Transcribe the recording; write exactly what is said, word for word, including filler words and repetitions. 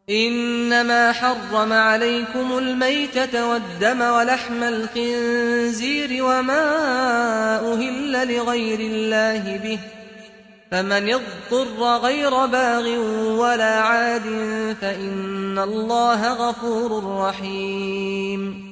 إنما حرم عليكم الميتة والدم ولحم الخنزير وما أهل لغير الله به، فمن اضطر غير باغ ولا عاد فإن الله غفور رحيم.